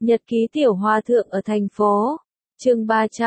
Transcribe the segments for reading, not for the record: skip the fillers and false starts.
Nhật ký tiểu hòa thượng ở thành phố. Chương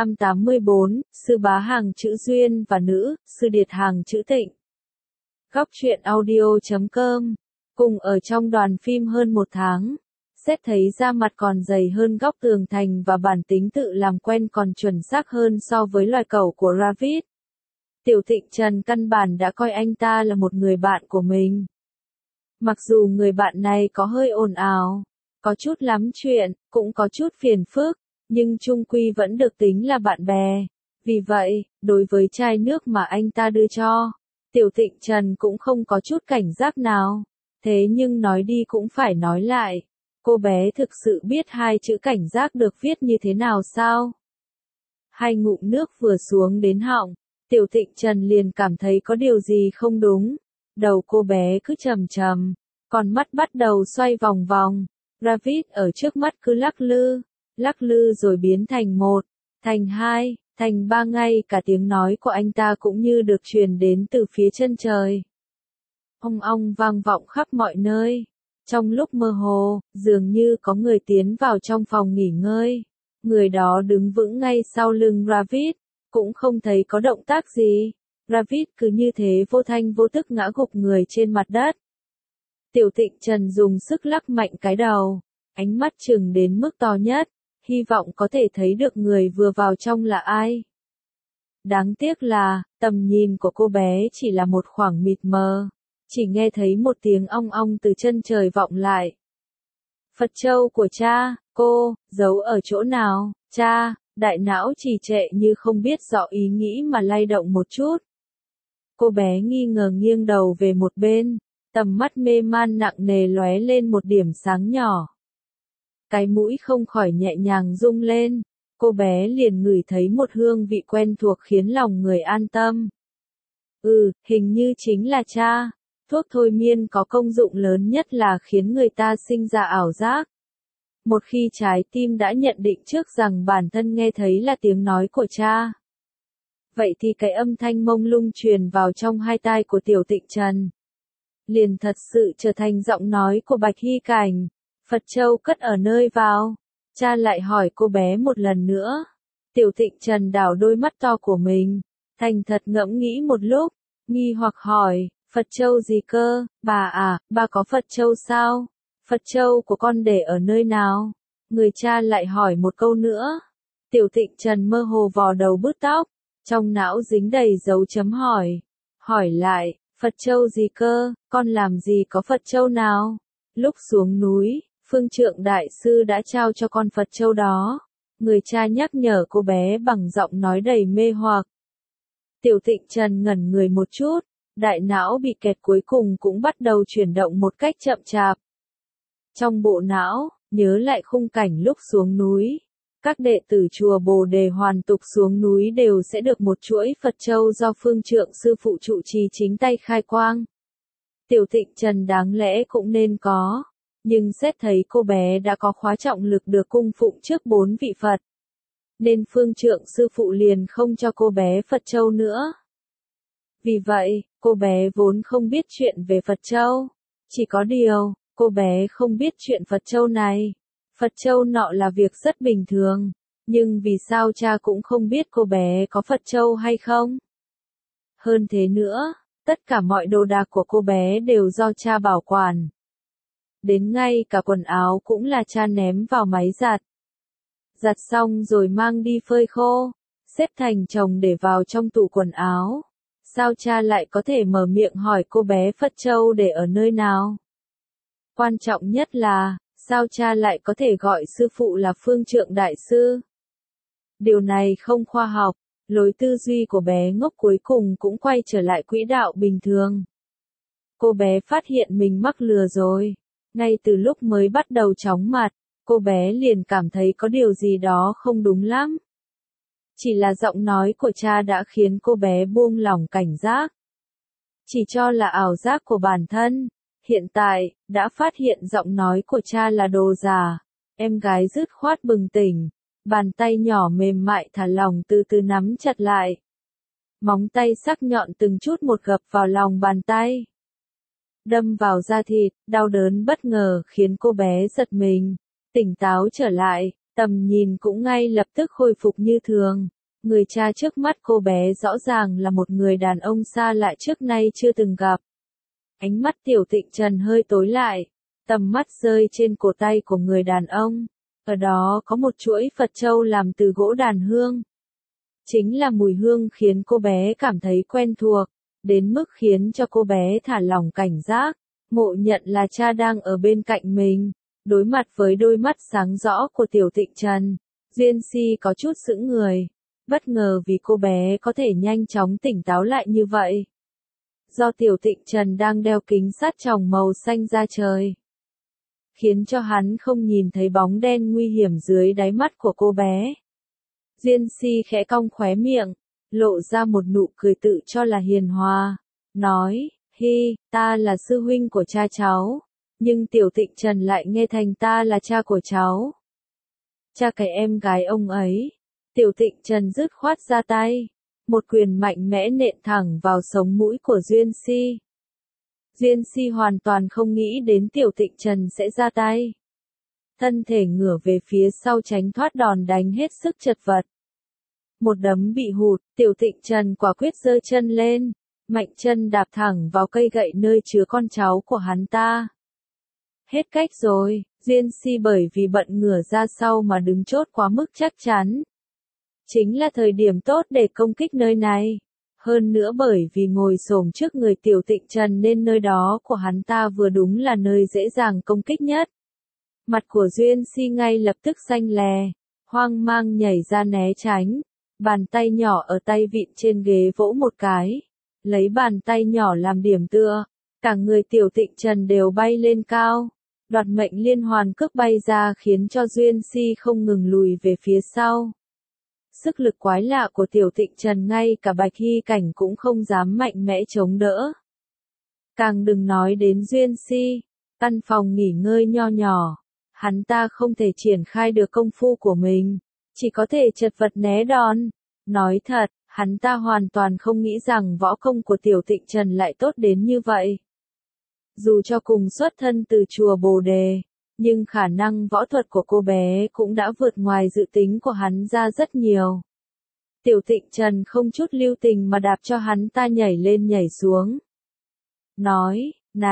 384, sư bá hàng chữ duyên và nữ, sư điệt hàng chữ tịnh. Góc truyện audio.com. Cùng ở trong đoàn phim hơn một tháng. Xét thấy da mặt còn dày hơn góc tường thành và bản tính tự làm quen còn chuẩn xác hơn so với loài cẩu của Ravid. Tiểu Tịnh Trần căn bản đã coi anh ta là một người bạn của mình. Mặc dù người bạn này có hơi ồn ào, có chút lắm chuyện, cũng có chút phiền phức, nhưng chung quy vẫn được tính là bạn bè. Vì vậy, đối với chai nước mà anh ta đưa cho, Tiểu Tịnh Trần cũng không có chút cảnh giác nào. Thế nhưng nói đi cũng phải nói lại, cô bé thực sự biết hai chữ cảnh giác được viết như thế nào sao? Hai ngụm nước vừa xuống đến họng, Tiểu Tịnh Trần liền cảm thấy có điều gì không đúng. Đầu cô bé cứ trầm trầm, con mắt bắt đầu xoay vòng vòng. Ravid ở trước mắt cứ lắc lư rồi biến thành một, thành hai, thành ba, ngay cả tiếng nói của anh ta cũng như được truyền đến từ phía chân trời. Ong ong vang vọng khắp mọi nơi. Trong lúc mơ hồ, dường như có người tiến vào trong phòng nghỉ ngơi. Người đó đứng vững ngay sau lưng Ravid, cũng không thấy có động tác gì. Ravid cứ như thế vô thanh vô tức ngã gục người trên mặt đất. Tiểu Tịnh Trần dùng sức lắc mạnh cái đầu, ánh mắt trừng đến mức to nhất, hy vọng có thể thấy được người vừa vào trong là ai. Đáng tiếc là, tầm nhìn của cô bé chỉ là một khoảng mịt mờ, chỉ nghe thấy một tiếng ong ong từ chân trời vọng lại. Phật châu của cha, cô, giấu ở chỗ nào, cha? Đại não trì trệ như không biết rõ ý nghĩ mà lay động một chút. Cô bé nghi ngờ nghiêng đầu về một bên, tầm mắt mê man nặng nề lóe lên một điểm sáng nhỏ. Cái mũi không khỏi nhẹ nhàng rung lên, cô bé liền ngửi thấy một hương vị quen thuộc khiến lòng người an tâm. Hình như chính là cha. Thuốc thôi miên có công dụng lớn nhất là khiến người ta sinh ra ảo giác. Một khi trái tim đã nhận định trước rằng bản thân nghe thấy là tiếng nói của cha, vậy thì cái âm thanh mông lung truyền vào trong hai tai của Tiểu Tịnh Trần liền thật sự trở thành giọng nói của Bạch Hy Cảnh. Phật châu cất ở nơi vào? Cha lại hỏi cô bé một lần nữa. Tiểu Tịnh Trần đảo đôi mắt to của mình, thành thật ngẫm nghĩ một lúc, nghi hoặc hỏi, Phật châu gì cơ, bà à, bà có Phật châu sao? Phật châu của con để ở nơi nào? Người cha lại hỏi một câu nữa. Tiểu Tịnh Trần mơ hồ vò đầu bứt tóc, trong não dính đầy dấu chấm hỏi. Hỏi lại, Phật châu gì cơ, con làm gì có Phật châu nào? Lúc xuống núi, Phương Trượng Đại Sư đã trao cho con Phật châu đó. Người cha nhắc nhở cô bé bằng giọng nói đầy mê hoặc. Tiểu Tịnh Trần ngẩn người một chút, đại não bị kẹt cuối cùng cũng bắt đầu chuyển động một cách chậm chạp. Trong bộ não, nhớ lại khung cảnh lúc xuống núi. Các đệ tử chùa Bồ Đề Hoàn Tục xuống núi đều sẽ được một chuỗi Phật châu do Phương Trượng sư phụ trụ trì chính tay khai quang. Tiểu Tịnh Trần đáng lẽ cũng nên có, nhưng xét thấy cô bé đã có khóa trọng lực được cung phụng trước 4 vị Phật, nên Phương Trượng sư phụ liền không cho cô bé Phật châu nữa. Vì vậy, cô bé vốn không biết chuyện về Phật châu. Chỉ có điều, cô bé không biết chuyện Phật châu này. Phật châu nọ là việc rất bình thường, nhưng vì sao cha cũng không biết cô bé có Phật châu hay không? Hơn thế nữa, tất cả mọi đồ đạc của cô bé đều do cha bảo quản. Đến ngay cả quần áo cũng là cha ném vào máy giặt. Giặt xong rồi mang đi phơi khô, xếp thành chồng để vào trong tủ quần áo. Sao cha lại có thể mở miệng hỏi cô bé Phật châu để ở nơi nào? Quan trọng nhất là, sao cha lại có thể gọi sư phụ là Phương Trượng Đại Sư? Điều này không khoa học, lối tư duy của bé ngốc cuối cùng cũng quay trở lại quỹ đạo bình thường. Cô bé phát hiện mình mắc lừa rồi. Ngay từ lúc mới bắt đầu chóng mặt, cô bé liền cảm thấy có điều gì đó không đúng lắm. Chỉ là giọng nói của cha đã khiến cô bé buông lỏng cảnh giác. Chỉ cho là ảo giác của bản thân. Hiện tại, đã phát hiện giọng nói của cha là đồ giả. Em gái dứt khoát bừng tỉnh. Bàn tay nhỏ mềm mại thả lỏng từ từ nắm chặt lại. Móng tay sắc nhọn từng chút một gập vào lòng bàn tay. Đâm vào da thịt, đau đớn bất ngờ khiến cô bé giật mình. tỉnh táo trở lại, tầm nhìn cũng ngay lập tức khôi phục như thường. Người cha trước mắt cô bé rõ ràng là một người đàn ông xa lạ trước nay chưa từng gặp. Ánh mắt Tiểu Tịnh Trần hơi tối lại, tầm mắt rơi trên cổ tay của người đàn ông. Ở đó có một chuỗi Phật châu làm từ gỗ đàn hương. Chính là mùi hương khiến cô bé cảm thấy quen thuộc, đến mức khiến cho cô bé thả lỏng cảnh giác, ngộ nhận là cha đang ở bên cạnh mình. Đối mặt với đôi mắt sáng rõ của Tiểu Tịnh Trần, Duyên Si có chút sững người, bất ngờ vì cô bé có thể nhanh chóng tỉnh táo lại như vậy. Do Tiểu Tịnh Trần đang đeo kính sát tròng màu xanh da trời, khiến cho hắn không nhìn thấy bóng đen nguy hiểm dưới đáy mắt của cô bé. Duyên Si khẽ cong khóe miệng, lộ ra một nụ cười tự cho là hiền hòa, nói, hi, ta là sư huynh của cha cháu, nhưng Tiểu Tịnh Trần lại nghe thành ta là cha của cháu. Cha cái em gái ông ấy. Tiểu Tịnh Trần dứt khoát ra tay, một quyền mạnh mẽ nện thẳng vào sống mũi của Duyên Si. Duyên Si hoàn toàn không nghĩ đến Tiểu Tịnh Trần sẽ ra tay. Thân thể ngửa về phía sau tránh thoát đòn đánh hết sức chật vật. Một đấm bị hụt, Tiểu Tịnh Trần quả quyết giơ chân lên, mạnh chân đạp thẳng vào cây gậy nơi chứa con cháu của hắn ta. Hết cách rồi, Duyên Si bởi vì bận ngửa ra sau mà đứng chốt quá mức chắc chắn. Chính là thời điểm tốt để công kích nơi này. Hơn nữa bởi vì ngồi xổm trước người Tiểu Tịnh Trần nên nơi đó của hắn ta vừa đúng là nơi dễ dàng công kích nhất. Mặt của Duyên Si ngay lập tức xanh lè, hoang mang nhảy ra né tránh. Bàn tay nhỏ ở tay vịn trên ghế vỗ một cái, lấy bàn tay nhỏ làm điểm tựa, cả người Tiểu Tịnh Trần đều bay lên cao. Đoạt mệnh liên hoàn cước bay ra khiến cho Duyên Si không ngừng lùi về phía sau. Sức lực quái lạ của Tiểu Tịnh Trần ngay cả Bạch Hy Cảnh cũng không dám mạnh mẽ chống đỡ. Càng đừng nói đến Duyên Si, căn phòng nghỉ ngơi nho nhỏ, hắn ta không thể triển khai được công phu của mình, chỉ có thể chật vật né đòn. Nói thật, hắn ta hoàn toàn không nghĩ rằng võ công của Tiểu Tịnh Trần lại tốt đến như vậy. Dù cho cùng xuất thân từ chùa Bồ Đề, nhưng khả năng võ thuật của cô bé cũng đã vượt ngoài dự tính của hắn ra rất nhiều. Tiểu Tịnh Trần không chút lưu tình mà đạp cho hắn ta nhảy lên nhảy xuống. Nói,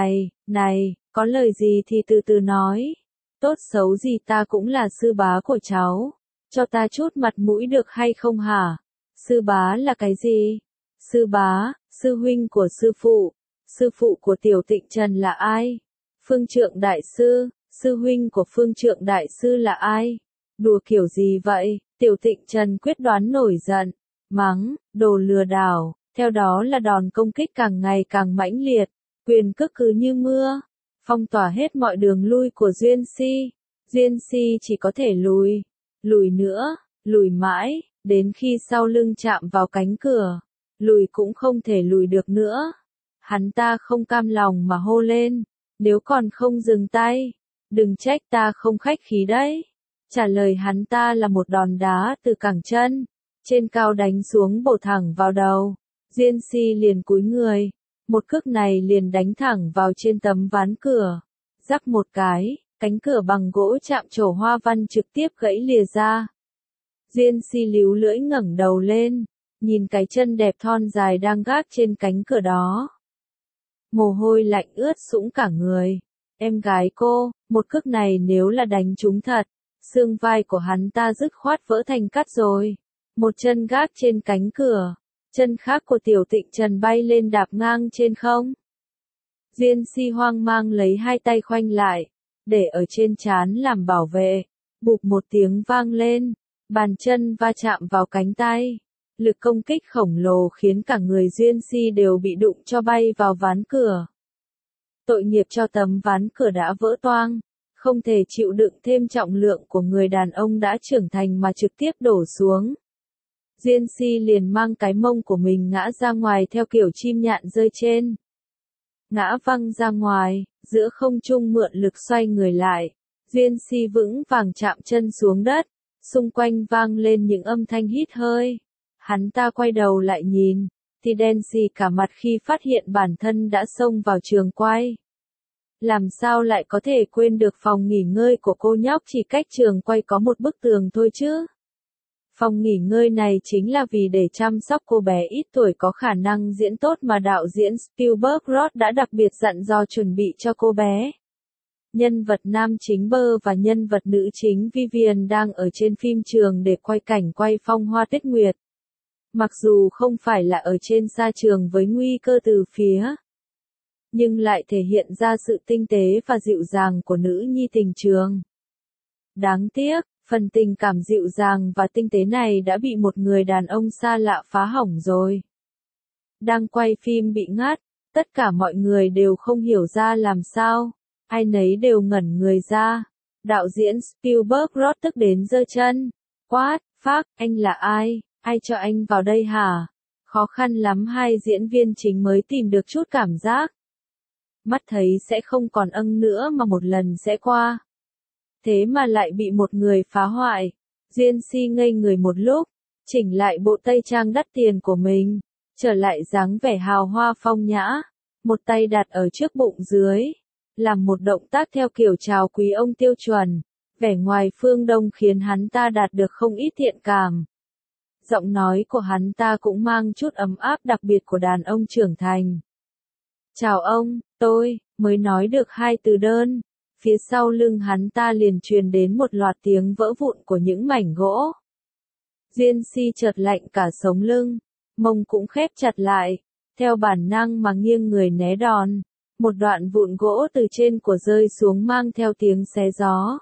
này, có lời gì thì từ từ nói. Tốt xấu gì ta cũng là sư bá của cháu. Cho ta chút mặt mũi được hay không hả? Sư bá là cái gì? Sư bá, sư huynh của sư phụ. Sư phụ của Tiểu Tịnh Trần là ai? Phương Trượng Đại Sư. Sư huynh của Phương Trượng Đại Sư là ai? Đùa kiểu gì vậy? Tiểu Tịnh Trần quyết đoán nổi giận, mắng, đồ lừa đảo, theo đó là đòn công kích càng ngày càng mãnh liệt, quyền cước cứ như mưa, phong tỏa hết mọi đường lui của Duyên Si. Duyên Si chỉ có thể lùi nữa, lùi mãi, đến khi sau lưng chạm vào cánh cửa, lùi cũng không thể lùi được nữa. Hắn ta không cam lòng mà hô lên, nếu còn không dừng tay, đừng trách ta không khách khí đấy. Trả lời hắn ta là một đòn đá từ cẳng chân, trên cao đánh xuống bổ thẳng vào đầu. Duyên Si liền cúi người, một cước này liền đánh thẳng vào trên tấm ván cửa. Rắc một cái, cánh cửa bằng gỗ chạm trổ hoa văn trực tiếp gãy lìa ra. Duyên Si líu lưỡi ngẩng đầu lên, nhìn cái chân đẹp thon dài đang gác trên cánh cửa đó. Mồ hôi lạnh ướt sũng cả người. Em gái cô, một cước này nếu là đánh trúng thật, xương vai của hắn ta dứt khoát vỡ thành cát rồi. Một chân gác trên cánh cửa, chân khác của Tiểu Tịnh Trần bay lên đạp ngang trên không. Duyên Si hoang mang lấy hai tay khoanh lại, để ở trên trán làm bảo vệ. Bụp một tiếng vang lên, bàn chân va chạm vào cánh tay. Lực công kích khổng lồ khiến cả người Duyên Si đều bị đụng cho bay vào ván cửa. Tội nghiệp cho tấm ván cửa đã vỡ toang, không thể chịu đựng thêm trọng lượng của người đàn ông đã trưởng thành mà trực tiếp đổ xuống. Duyên Si liền mang cái mông của mình ngã ra ngoài theo kiểu chim nhạn rơi trên. Ngã văng ra ngoài, giữa không trung mượn lực xoay người lại. Duyên Si vững vàng chạm chân xuống đất, xung quanh vang lên những âm thanh hít hơi. Hắn ta quay đầu lại nhìn, thì đen xì cả mặt khi phát hiện bản thân đã xông vào trường quay. Làm sao lại có thể quên được phòng nghỉ ngơi của cô nhóc chỉ cách trường quay có một bức tường thôi chứ? Phòng nghỉ ngơi này chính là vì để chăm sóc cô bé ít tuổi có khả năng diễn tốt mà đạo diễn Spielberg đã đặc biệt dặn dò chuẩn bị cho cô bé. Nhân vật nam chính Burr và nhân vật nữ chính Vivian đang ở trên phim trường để quay cảnh quay phong hoa tuyết nguyệt. Mặc dù không phải là ở trên sa trường với nguy cơ từ phía, nhưng lại thể hiện ra sự tinh tế và dịu dàng của nữ nhi tình trường. Đáng tiếc, phần tình cảm dịu dàng và tinh tế này đã bị một người đàn ông xa lạ phá hỏng rồi. Đang quay phim bị ngắt, tất cả mọi người đều không hiểu ra làm sao, ai nấy đều ngẩn người ra. Đạo diễn Spielberg rót tức đến giơ chân. What, fuck, anh là ai? Ai cho anh vào đây hả? Khó khăn lắm hai diễn viên chính mới tìm được chút cảm giác. Mắt thấy sẽ không còn âng nữa mà một lần sẽ qua. Thế mà lại bị một người phá hoại. Duyên Si ngây người một lúc, chỉnh lại bộ tây trang đắt tiền của mình, trở lại dáng vẻ hào hoa phong nhã, một tay đặt ở trước bụng dưới, làm một động tác theo kiểu chào quý ông tiêu chuẩn, vẻ ngoài phương Đông khiến hắn ta đạt được không ít thiện cảm. Giọng nói của hắn ta cũng mang chút ấm áp đặc biệt của đàn ông trưởng thành. Chào ông, tôi, mới nói được hai từ đơn. Phía sau lưng hắn ta liền truyền đến một loạt tiếng vỡ vụn của những mảnh gỗ. Duyên Si chợt lạnh cả sống lưng, mông cũng khép chặt lại, theo bản năng mà nghiêng người né đòn. Một đoạn vụn gỗ từ trên của rơi xuống mang theo tiếng xé gió.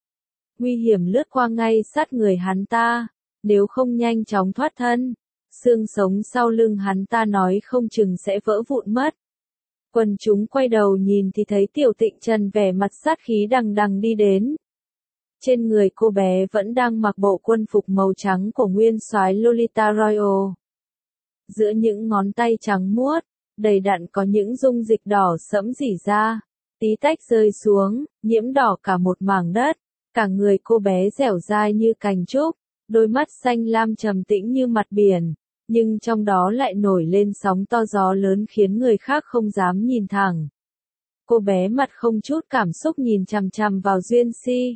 Nguy hiểm lướt qua ngay sát người hắn ta, nếu không nhanh chóng thoát thân, xương sống sau lưng hắn ta nói không chừng sẽ vỡ vụn mất. Quần chúng quay đầu nhìn thì thấy Tiểu Tịnh Trần vẻ mặt sát khí đằng đằng đi đến. Trên người cô bé vẫn đang mặc bộ quân phục màu trắng của nguyên soái Lolita Royal. Giữa những ngón tay trắng muốt, đầy đặn có những dung dịch đỏ sẫm rỉ ra, tí tách rơi xuống, nhiễm đỏ cả một mảng đất. Cả người cô bé dẻo dai như cành trúc, đôi mắt xanh lam trầm tĩnh như mặt biển, nhưng trong đó lại nổi lên sóng to gió lớn khiến người khác không dám nhìn thẳng. Cô bé mặt không chút cảm xúc nhìn chằm chằm vào Duyên Si.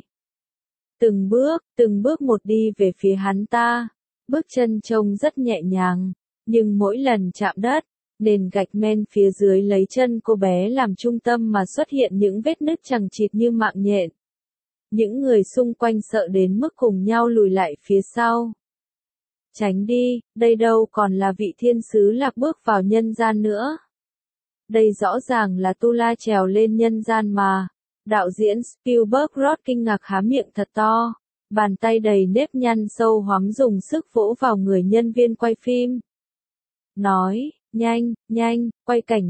Từng bước một đi về phía hắn ta, bước chân trông rất nhẹ nhàng, nhưng mỗi lần chạm đất, nền gạch men phía dưới lấy chân cô bé làm trung tâm mà xuất hiện những vết nứt chằng chịt như mạng nhện. Những người xung quanh sợ đến mức cùng nhau lùi lại phía sau. Tránh đi, đây đâu còn là vị thiên sứ lạc bước vào nhân gian nữa. Đây rõ ràng là Tu La trèo lên nhân gian mà. Đạo diễn Spielberg kinh ngạc há miệng thật to, bàn tay đầy nếp nhăn sâu hoắm dùng sức vỗ vào người nhân viên quay phim. Nói, nhanh, quay cảnh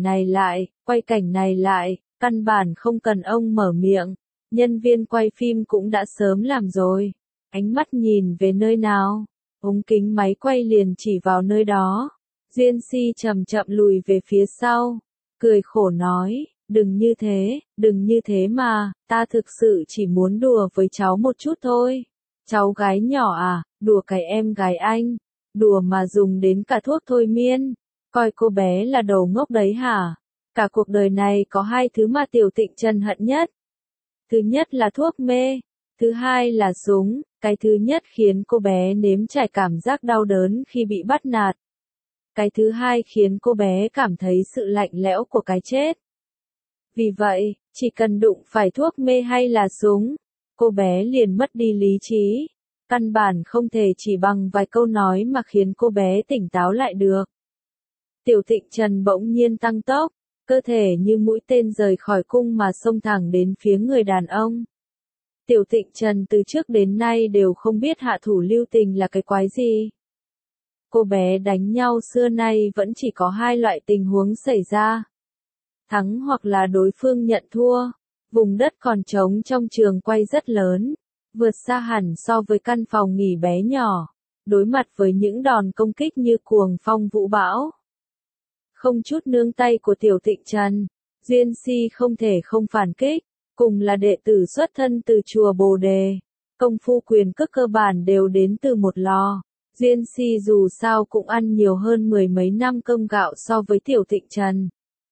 này lại, căn bản không cần ông mở miệng. Nhân viên quay phim cũng đã sớm làm rồi. Ánh mắt nhìn về nơi nào, ống kính máy quay liền chỉ vào nơi đó. Duyên Si chậm chậm lùi về phía sau, cười khổ nói, đừng như thế mà, ta thực sự chỉ muốn đùa với cháu một chút thôi. Cháu gái nhỏ à, đùa cái em gái anh, đùa mà dùng đến cả thuốc thôi miên, coi cô bé là đồ ngốc đấy hả? Cả cuộc đời này có hai thứ mà Tiểu Tịnh Trần hận nhất. Thứ nhất là thuốc mê, thứ hai là súng, cái thứ nhất khiến cô bé nếm trải cảm giác đau đớn khi bị bắt nạt. Cái thứ hai khiến cô bé cảm thấy sự lạnh lẽo của cái chết. Vì vậy, chỉ cần đụng phải thuốc mê hay là súng, cô bé liền mất đi lý trí. Căn bản không thể chỉ bằng vài câu nói mà khiến cô bé tỉnh táo lại được. Tiểu Tịnh Trần bỗng nhiên tăng tốc, cơ thể như mũi tên rời khỏi cung mà xông thẳng đến phía người đàn ông. Tiểu Tịnh Trần từ trước đến nay đều không biết hạ thủ lưu tình là cái quái gì. Cô bé đánh nhau xưa nay vẫn chỉ có hai loại tình huống xảy ra. Thắng hoặc là đối phương nhận thua. Vùng đất còn trống trong trường quay rất lớn, vượt xa hẳn so với căn phòng nghỉ bé nhỏ, đối mặt với những đòn công kích như cuồng phong vũ bão. Không chút nương tay của Tiểu Tịnh Trần, Duyên Si không thể không phản kích, cùng là đệ tử xuất thân từ chùa Bồ Đề, công phu quyền cước cơ bản đều đến từ một lò. Duyên Si dù sao cũng ăn nhiều hơn mười mấy năm cơm gạo so với Tiểu Tịnh Trần.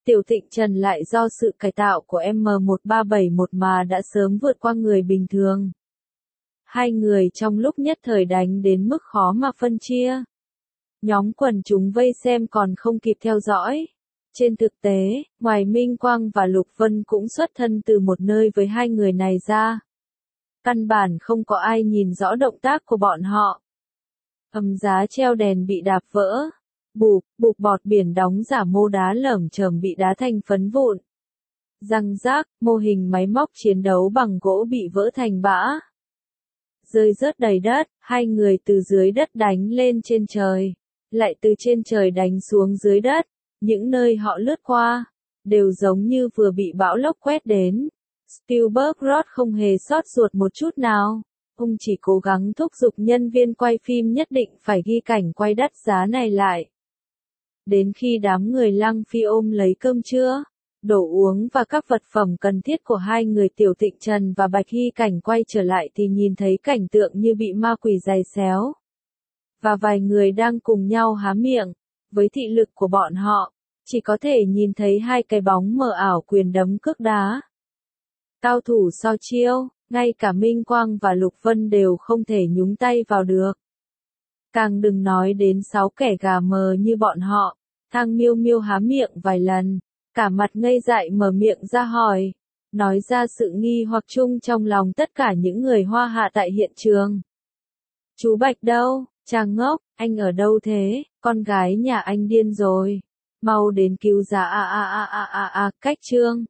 Tiểu Thịnh Trần lại do sự cải tạo của M1371 mà đã sớm vượt qua người bình thường. Hai người trong lúc nhất thời đánh đến mức khó mà phân chia. Nhóm quần chúng vây xem còn không kịp theo dõi. Trên thực tế, ngoài Minh Quang và Lục Vân cũng xuất thân từ một nơi với hai người này ra. Căn bản không có ai nhìn rõ động tác của bọn họ. Giá treo đèn bị đạp vỡ. Bụp bọt biển đóng giả mô đá lởm chởm bị đá thành phấn vụn. Răng rác, mô hình máy móc chiến đấu bằng gỗ bị vỡ thành bã. Rơi rớt đầy đất, hai người từ dưới đất đánh lên trên trời. Lại từ trên trời đánh xuống dưới đất. Những nơi họ lướt qua, đều giống như vừa bị bão lốc quét đến. Spielberg Roth không hề sót ruột một chút nào. Ông chỉ cố gắng thúc giục nhân viên quay phim nhất định phải ghi cảnh quay đắt giá này lại. Đến khi đám người Lăng Phi ôm lấy cơm trưa, đồ uống và các vật phẩm cần thiết của hai người Tiểu Thịnh Trần và Bạch Hy Cảnh quay trở lại thì nhìn thấy cảnh tượng như bị ma quỷ giày xéo. Và vài người đang cùng nhau há miệng, với thị lực của bọn họ, chỉ có thể nhìn thấy hai cái bóng mờ ảo quyền đấm cước đá. Cao thủ so chiêu, ngay cả Minh Quang và Lục Vân đều không thể nhúng tay vào được. Càng đừng nói đến 6 kẻ gà mờ như bọn họ. Thang Miêu Miêu há miệng vài lần, cả mặt ngây dại mở miệng ra hỏi, nói ra sự nghi hoặc chung trong lòng tất cả những người Hoa Hạ tại hiện trường. Chú Bạch đâu? Chàng ngốc, anh ở đâu thế? Con gái nhà anh điên rồi. Mau đến cứu giá cách Trương.